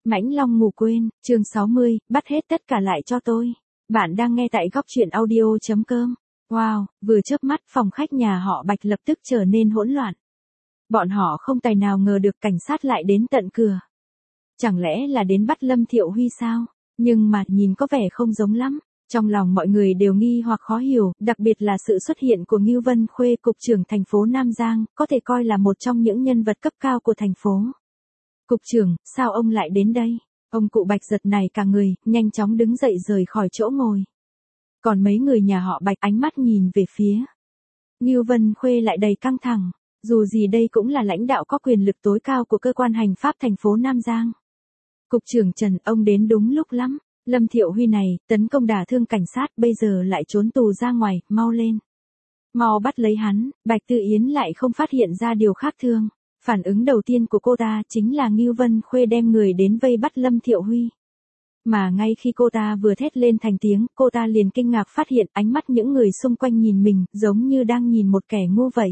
Mãnh Long ngủ quên, chương 60, bắt hết tất cả lại cho tôi. Bạn đang nghe tại góc truyện audio.com. Wow, vừa chớp mắt phòng khách nhà họ Bạch lập tức trở nên hỗn loạn. Bọn họ không tài nào ngờ được cảnh sát lại đến tận cửa. Chẳng lẽ là đến bắt Lâm Thiệu Huy sao? Nhưng mà nhìn có vẻ không giống lắm. Trong lòng mọi người đều nghi hoặc khó hiểu, đặc biệt là sự xuất hiện của Ngưu Vân Khuê, cục trưởng thành phố Nam Giang, có thể coi là một trong những nhân vật cấp cao của thành phố. Cục trưởng, sao ông lại đến đây? Ông cụ Bạch giật nảy cả người, nhanh chóng đứng dậy rời khỏi chỗ ngồi. Còn mấy người nhà họ Bạch ánh mắt nhìn về phía Ngưu Vân Khuê lại đầy căng thẳng, dù gì đây cũng là lãnh đạo có quyền lực tối cao của cơ quan hành pháp thành phố Nam Giang. Cục trưởng Trần, ông đến đúng lúc lắm. Lâm Thiệu Huy này, tấn công đả thương cảnh sát, bây giờ lại trốn tù ra ngoài, mau lên. Mau bắt lấy hắn. Bạch Tư Yến lại không phát hiện ra điều khác thường. Phản ứng đầu tiên của cô ta chính là Ngưu Vân Khuê đem người đến vây bắt Lâm Thiệu Huy. Mà ngay khi cô ta vừa thét lên thành tiếng, cô ta liền kinh ngạc phát hiện ánh mắt những người xung quanh nhìn mình, giống như đang nhìn một kẻ ngu vậy.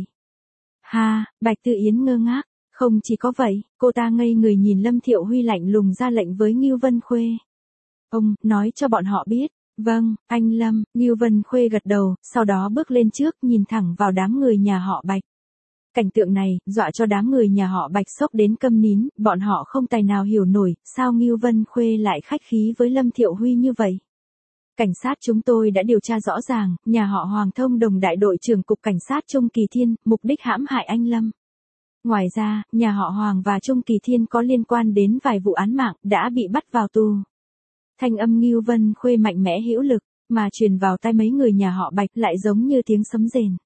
Ha, Bạch Tư Yến ngơ ngác. Không chỉ có vậy, cô ta ngây người nhìn Lâm Thiệu Huy lạnh lùng ra lệnh với Ngưu Vân Khuê. Ông, nói cho bọn họ biết. Vâng, anh Lâm. Ngưu Vân Khuê gật đầu, sau đó bước lên trước nhìn thẳng vào đám người nhà họ Bạch. Cảnh tượng này, dọa cho đám người nhà họ Bạch sốc đến câm nín, bọn họ không tài nào hiểu nổi, sao Ngưu Vân Khuê lại khách khí với Lâm Thiệu Huy như vậy. Cảnh sát chúng tôi đã điều tra rõ ràng, nhà họ Hoàng thông đồng đại đội trưởng cục cảnh sát Trung Kỳ Thiên, mục đích hãm hại anh Lâm. Ngoài ra, nhà họ Hoàng và Trung Kỳ Thiên có liên quan đến vài vụ án mạng, đã bị bắt vào tù. Thanh âm Ngưu Vân Khuê mạnh mẽ hữu lực, mà truyền vào tai mấy người nhà họ Bạch lại giống như tiếng sấm rền.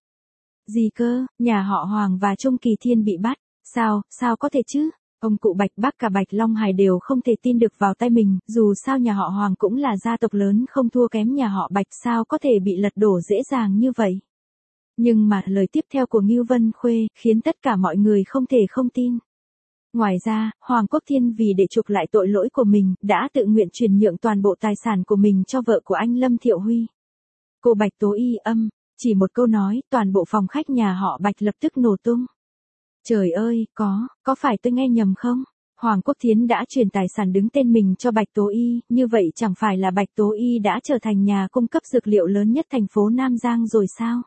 Gì cơ, nhà họ Hoàng và Trung Kỳ Thiên bị bắt, sao có thể chứ? Ông cụ Bạch Bắc cả Bạch Long Hải đều không thể tin được vào tai mình, dù sao nhà họ Hoàng cũng là gia tộc lớn không thua kém nhà họ Bạch, sao có thể bị lật đổ dễ dàng như vậy? Nhưng mà lời tiếp theo của Ngưu Vân Khuê khiến tất cả mọi người không thể không tin. Ngoài ra, Hoàng Quốc Thiên vì để chuộc lại tội lỗi của mình, đã tự nguyện chuyển nhượng toàn bộ tài sản của mình cho vợ của anh Lâm Thiệu Huy. Cô Bạch Tố Y âm, chỉ một câu nói, toàn bộ phòng khách nhà họ Bạch lập tức nổ tung. Trời ơi, có phải tôi nghe nhầm không? Hoàng Quốc Thiến đã chuyển tài sản đứng tên mình cho Bạch Tố Y, như vậy chẳng phải là Bạch Tố Y đã trở thành nhà cung cấp dược liệu lớn nhất thành phố Nam Giang rồi sao?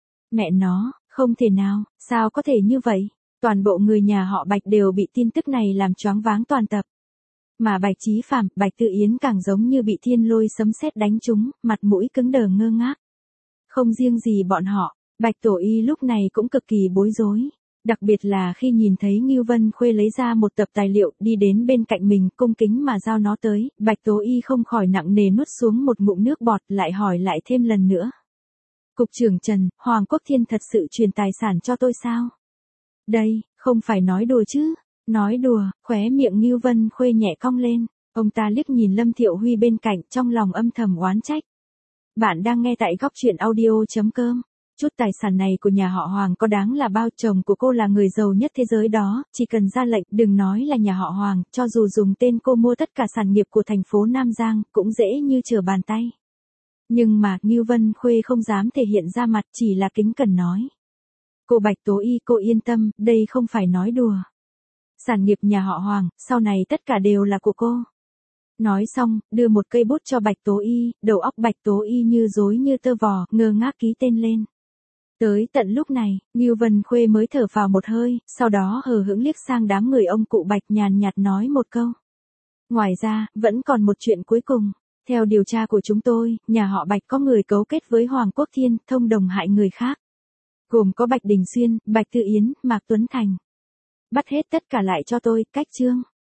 Mẹ nó, không thể nào, sao có thể như vậy? Toàn bộ người nhà họ Bạch đều bị tin tức này làm choáng váng toàn tập. Mà Bạch Chí Phạm, Bạch Tư Yến càng giống như bị thiên lôi sấm sét đánh trúng, mặt mũi cứng đờ ngơ ngác. Không riêng gì bọn họ, Bạch Tổ Y lúc này cũng cực kỳ bối rối. Đặc biệt là khi nhìn thấy Ngưu Vân Khuê lấy ra một tập tài liệu đi đến bên cạnh mình cung kính mà giao nó tới, Bạch Tố Y không khỏi nặng nề nuốt xuống một ngụm nước bọt lại hỏi lại thêm lần nữa. Cục trưởng Trần, Hoàng Quốc Thiên thật sự truyền tài sản cho tôi sao? Đây, không phải nói đùa chứ? Nói đùa, khóe miệng Ngưu Vân Khuê nhẹ cong lên. Ông ta liếc nhìn Lâm Thiệu Huy bên cạnh trong lòng âm thầm oán trách. Bạn đang nghe tại góc truyện audio.com. Chút tài sản này của nhà họ Hoàng có đáng là bao, chồng của cô là người giàu nhất thế giới đó, chỉ cần ra lệnh, đừng nói là nhà họ Hoàng, cho dù dùng tên cô mua tất cả sản nghiệp của thành phố Nam Giang, cũng dễ như trở bàn tay. Nhưng mà, Ngưu Vân Khuê không dám thể hiện ra mặt, chỉ là kính cẩn nói. Cô Bạch Tố Y, cô yên tâm, đây không phải nói đùa. Sản nghiệp nhà họ Hoàng, sau này tất cả đều là của cô. Nói xong, đưa một cây bút cho Bạch Tố Y, đầu óc Bạch Tố Y như rối như tơ vò, ngơ ngác ký tên lên. Tới tận lúc này, Ngưu Vân Khuê mới thở phào một hơi, sau đó hờ hững liếc sang đám người ông cụ Bạch nhàn nhạt nói một câu. Ngoài ra, vẫn còn một chuyện cuối cùng. Theo điều tra của chúng tôi, nhà họ Bạch có người cấu kết với Hoàng Quốc Thiên, thông đồng hại người khác. Gồm có Bạch Đình Xuyên, Bạch Tư Yến, Mạc Tuấn Thành. Bắt hết tất cả lại cho tôi, cách chương.